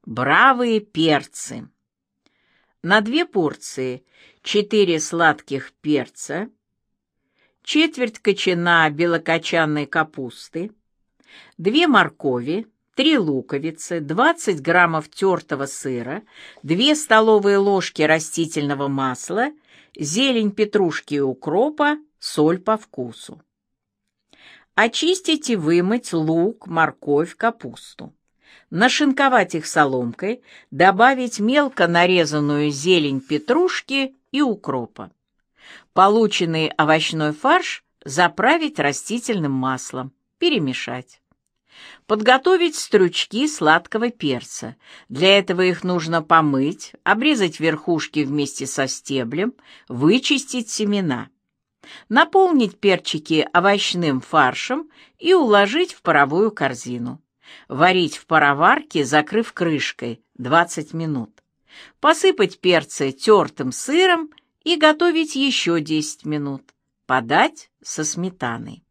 Бравые перцы. На 2 порции 4 сладких перца, четверть кочана белокочанной капусты, 2 моркови, 3 луковицы, 20 граммов тертого сыра, 2 столовые ложки растительного масла, зелень петрушки и укропа, соль по вкусу. Очистить и вымыть лук, морковь, капусту. Нашинковать их соломкой, добавить мелко нарезанную зелень петрушки и укропа. Полученный овощной фарш заправить растительным маслом, перемешать. Подготовить стручки сладкого перца. Для этого их нужно помыть, обрезать верхушки вместе со стеблем, вычистить семена. Наполнить перчики овощным фаршем и уложить в паровую корзину. Варить в пароварке, закрыв крышкой, 20 минут. Посыпать перцы тертым сыром и готовить еще 10 минут. Подать со сметаной.